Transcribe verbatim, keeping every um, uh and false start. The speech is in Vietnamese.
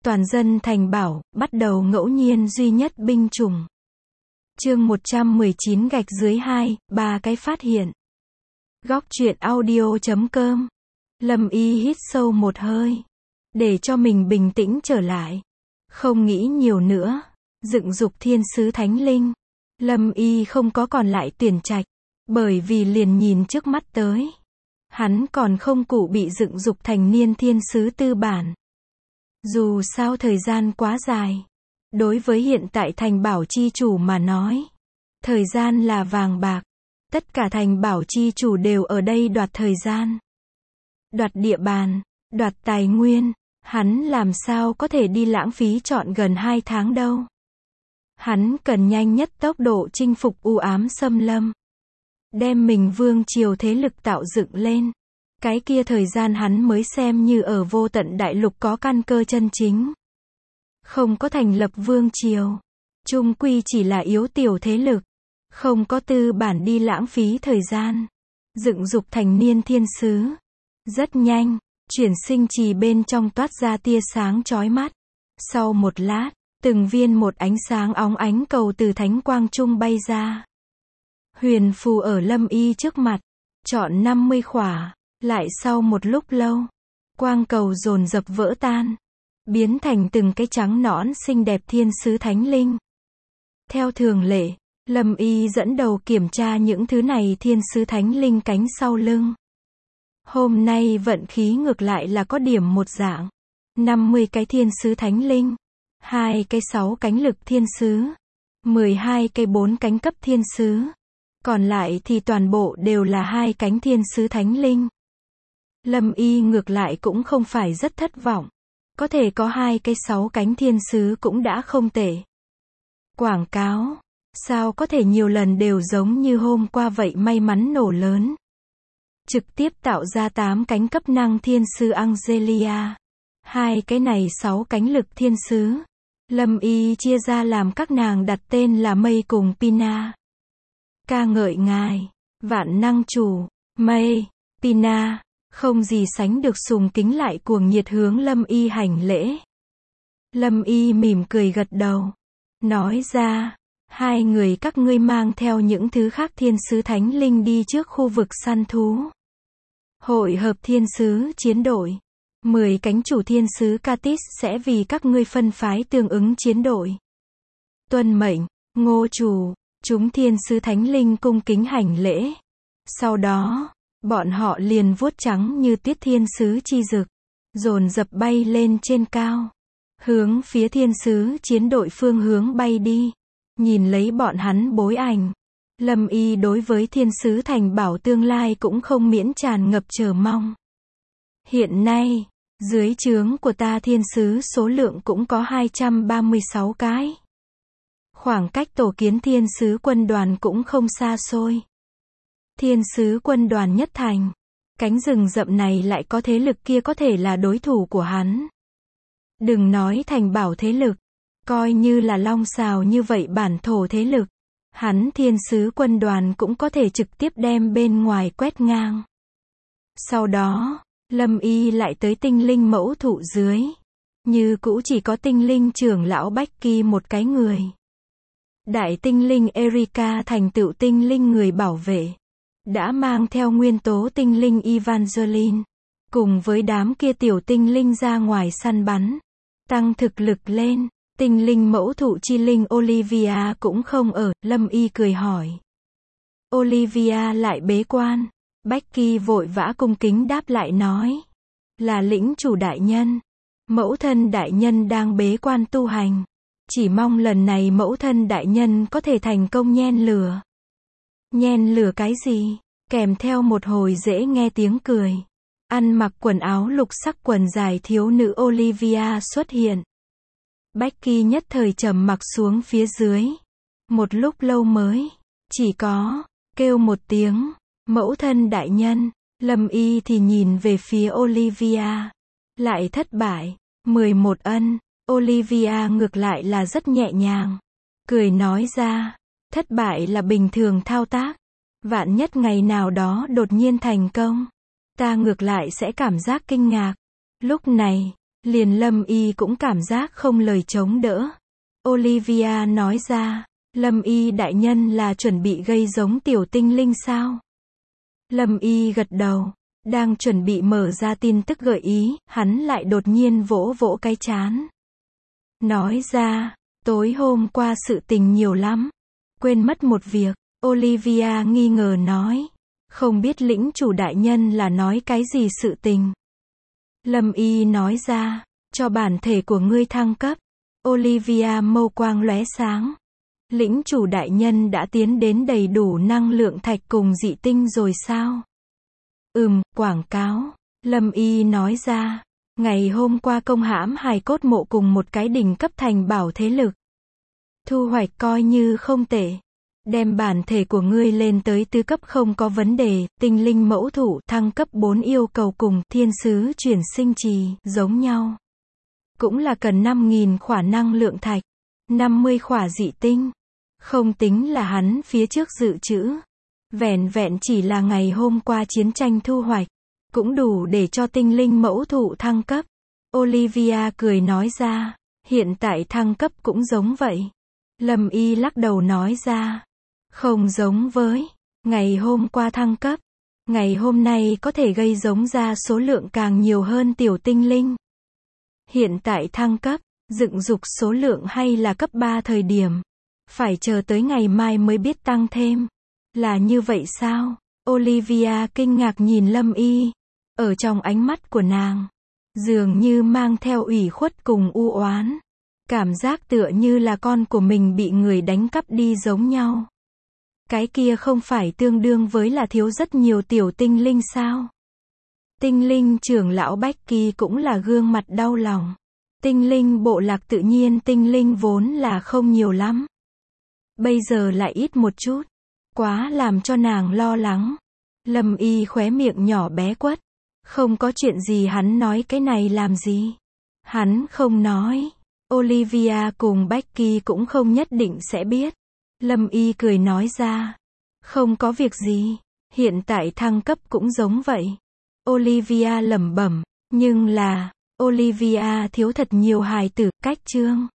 Toàn dân thành bảo, bắt đầu ngẫu nhiên duy nhất binh chủng. Chương một trăm mười chín gạch dưới hai, ba cái phát hiện. Góc truyện audio chấm com. Lâm Y hít sâu một hơi, để cho mình bình tĩnh trở lại. Không nghĩ nhiều nữa. Dựng dục thiên sứ thánh linh. Lâm Y không có còn lại tuyển trạch, bởi vì liền nhìn trước mắt tới. Hắn còn không cụ bị dựng dục thành niên thiên sứ tư bản. Dù sao thời gian quá dài. Đối với hiện tại thành bảo chi chủ mà nói, thời gian là vàng bạc. Tất cả thành bảo chi chủ đều ở đây đoạt thời gian, đoạt địa bàn, đoạt tài nguyên. Hắn làm sao có thể đi lãng phí trọn gần hai tháng đâu. Hắn cần nhanh nhất tốc độ chinh phục u ám xâm lâm, đem mình vương triều thế lực tạo dựng lên. Cái kia thời gian hắn mới xem như ở vô tận đại lục có căn cơ chân chính. Không có thành lập vương triều, chung quy chỉ là yếu tiểu thế lực, không có tư bản đi lãng phí thời gian, dựng dục thành niên thiên sứ. Rất nhanh, chuyển sinh trì bên trong toát ra tia sáng chói mắt. Sau một lát, từng viên một ánh sáng óng ánh cầu từ thánh quang trung bay ra. Huyền phù ở Lâm Y trước mặt, chọn năm mươi khỏa. Lại sau một lúc lâu, quang cầu dồn dập vỡ tan, biến thành từng cái trắng nõn xinh đẹp thiên sứ thánh linh. Theo thường lệ, Lâm Y dẫn đầu kiểm tra những thứ này thiên sứ thánh linh cánh sau lưng. Hôm nay vận khí ngược lại là có điểm một dạng. năm mươi cái thiên sứ thánh linh, hai cái sáu cánh lực thiên sứ, mười hai cái bốn cánh cấp thiên sứ. Còn lại thì toàn bộ đều là hai cánh thiên sứ thánh linh. Lâm Y ngược lại cũng không phải rất thất vọng. Có thể có hai cái sáu cánh thiên sứ cũng đã không tệ. Quảng cáo, sao có thể nhiều lần đều giống như hôm qua vậy may mắn nổ lớn. Trực tiếp tạo ra tám cánh cấp năng thiên sứ Angelia. Hai cái này sáu cánh lực thiên sứ. Lâm Y chia ra làm các nàng đặt tên là Mây cùng Pina. Ca ngợi ngài, vạn năng chủ, Mây, Pina. Không gì sánh được sùng kính lại cuồng nhiệt hướng Lâm Y hành lễ. Lâm Y mỉm cười gật đầu, nói ra, hai người các ngươi mang theo những thứ khác thiên sứ thánh linh đi trước khu vực săn thú. Hội hợp thiên sứ chiến đội, mười cánh chủ thiên sứ Katis sẽ vì các ngươi phân phái tương ứng chiến đội. Tuân mệnh, Ngô chủ. Chúng thiên sứ thánh linh cung kính hành lễ. Sau đó, bọn họ liền vuốt trắng như tuyết thiên sứ chi dực, dồn dập bay lên trên cao, hướng phía thiên sứ chiến đội phương hướng bay đi. Nhìn lấy bọn hắn bối ảnh, Lâm Y đối với thiên sứ thành bảo tương lai cũng không miễn tràn ngập chờ mong. Hiện nay, dưới trướng của ta thiên sứ số lượng cũng có hai trăm ba mươi sáu cái. Khoảng cách tổ kiến thiên sứ quân đoàn cũng không xa xôi. Thiên sứ quân đoàn nhất thành, cánh rừng rậm này lại có thế lực kia có thể là đối thủ của hắn. Đừng nói thành bảo thế lực, coi như là long xào như vậy bản thổ thế lực, hắn thiên sứ quân đoàn cũng có thể trực tiếp đem bên ngoài quét ngang. Sau đó, Lâm Y lại tới tinh linh mẫu thụ dưới. Như cũ chỉ có tinh linh trưởng lão Becky một cái người. Đại tinh linh Erika thành tựu tinh linh người bảo vệ, đã mang theo nguyên tố tinh linh Evangeline, cùng với đám kia tiểu tinh linh ra ngoài săn bắn, tăng thực lực lên. Tinh linh mẫu thụ chi linh Olivia cũng không ở. Lâm Y cười hỏi. Olivia lại bế quan. Becky vội vã cung kính đáp lại nói, là lĩnh chủ đại nhân, mẫu thân đại nhân đang bế quan tu hành, chỉ mong lần này mẫu thân đại nhân có thể thành công nhen lửa. Nhen lửa cái gì? Kèm theo một hồi dễ nghe tiếng cười, ăn mặc quần áo lục sắc quần dài thiếu nữ Olivia xuất hiện. Becky nhất thời trầm mặc xuống phía dưới. Một lúc lâu mới, chỉ có, kêu một tiếng, mẫu thân đại nhân. Lâm Y thì nhìn về phía Olivia. Lại thất bại. mười một ân. Olivia ngược lại là rất nhẹ nhàng. Cười nói ra, thất bại là bình thường thao tác. Vạn nhất ngày nào đó đột nhiên thành công, ta ngược lại sẽ cảm giác kinh ngạc. Lúc này, Liền Lâm Y cũng cảm giác không lời chống đỡ. Olivia nói ra, Lâm Y đại nhân là chuẩn bị gây giống tiểu tinh linh sao? Lâm Y gật đầu, đang chuẩn bị mở ra tin tức gợi ý, hắn lại đột nhiên vỗ vỗ cái trán. Nói ra, tối hôm qua sự tình nhiều lắm. Quên mất một việc, Olivia nghi ngờ nói. Không biết lĩnh chủ đại nhân là nói cái gì sự tình. Lâm Y nói ra, cho bản thể của ngươi thăng cấp. Olivia mâu quang lóe sáng. Lĩnh chủ đại nhân đã tiến đến đầy đủ năng lượng thạch cùng dị tinh rồi sao? Ừm, quảng cáo. Lâm Y nói ra, ngày hôm qua công hãm hài cốt mộ cùng một cái đỉnh cấp thành bảo thế lực. Thu hoạch coi như không tệ. Đem bản thể của ngươi lên tới tứ cấp không có vấn đề, tinh linh mẫu thủ thăng cấp bốn yêu cầu cùng thiên sứ chuyển sinh trì giống nhau. Cũng là cần năm nghìn khỏa năng lượng thạch, năm mươi khỏa dị tinh. Không tính là hắn phía trước dự trữ. Vẹn vẹn chỉ là ngày hôm qua chiến tranh thu hoạch, cũng đủ để cho tinh linh mẫu thụ thăng cấp. Olivia cười nói ra, hiện tại thăng cấp cũng giống vậy. Lâm Y lắc đầu nói ra, không giống với ngày hôm qua thăng cấp. Ngày hôm nay có thể gây giống ra số lượng càng nhiều hơn tiểu tinh linh. Hiện tại thăng cấp, dựng dục số lượng hay là cấp ba thời điểm. Phải chờ tới ngày mai mới biết tăng thêm. Là như vậy sao? Olivia kinh ngạc nhìn Lâm Y. Ở trong ánh mắt của nàng, dường như mang theo ủy khuất cùng u oán. Cảm giác tựa như là con của mình bị người đánh cắp đi giống nhau. Cái kia không phải tương đương với là thiếu rất nhiều tiểu tinh linh sao? Tinh linh trưởng lão Bách Kỳ cũng là gương mặt đau lòng. Tinh linh bộ lạc tự nhiên tinh linh vốn là không nhiều lắm. Bây giờ lại ít một chút. Quá làm cho nàng lo lắng. Lâm Y khóe miệng nhỏ bé quất. Không có chuyện gì hắn nói cái này làm gì. Hắn không nói. Olivia cùng Becky cũng không nhất định sẽ biết. Lâm Y cười nói ra. Không có việc gì. Hiện tại thăng cấp cũng giống vậy. Olivia lẩm bẩm. Nhưng là, Olivia thiếu thật nhiều hài tử, cách chương.